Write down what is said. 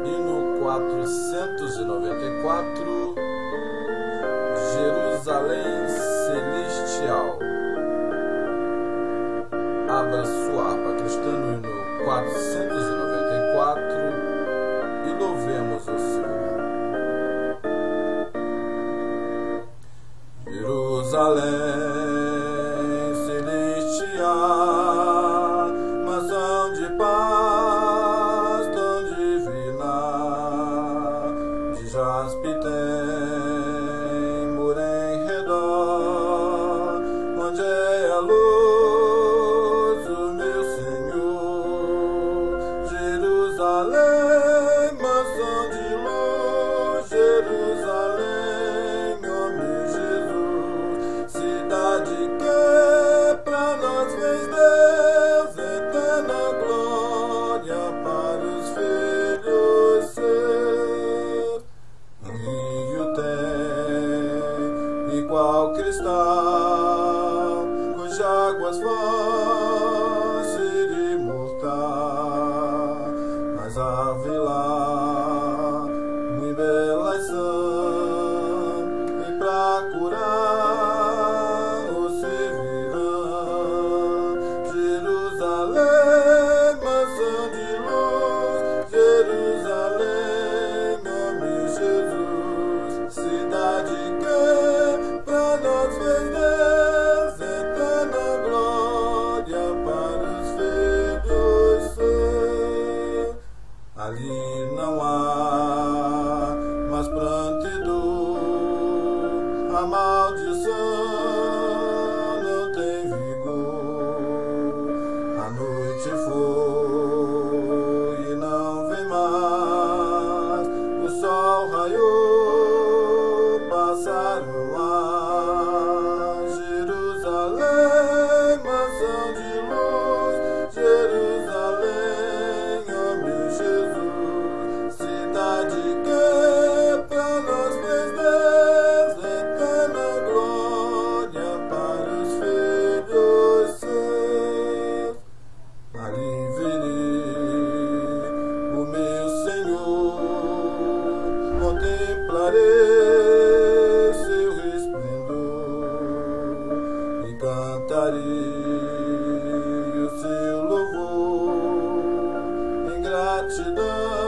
Hino 494, Jerusalém Celestial. Abra sua harpa cristã no hino 494 e louvemos o Senhor. Jerusalém Celestial, mansão de paz tão divina, de jaspe tem muro em redor, onde é a luz do meu Senhor. Jerusalém, mansão de luz, Jerusalém, ó meu Jesus, cidade que pra nós fez Deus, eterna glória para os filhos seus. Um rio tem igual cristal, cujas águas vão ser imortal, mas a vila muito belas são, e pra curar os servirão. Jerusalém, mansão de luz, Jerusalém, nome Jesus, cidade que pra nós fez Deus, eterna glória para os filhos seus. Ali não há mais pranto e dor, a maldição não tem vigor. A noite foi e não vem mais, o sol raiou, passaram lá. Jerusalém, mansão de luz, Jerusalém, ó meu Jesus, cidade que pra nós fez Deus, eterna glória para os filhos seus. Ali verei o meu Senhor, contemplarei seu resplendor e cantarei o seu louvor em gratidão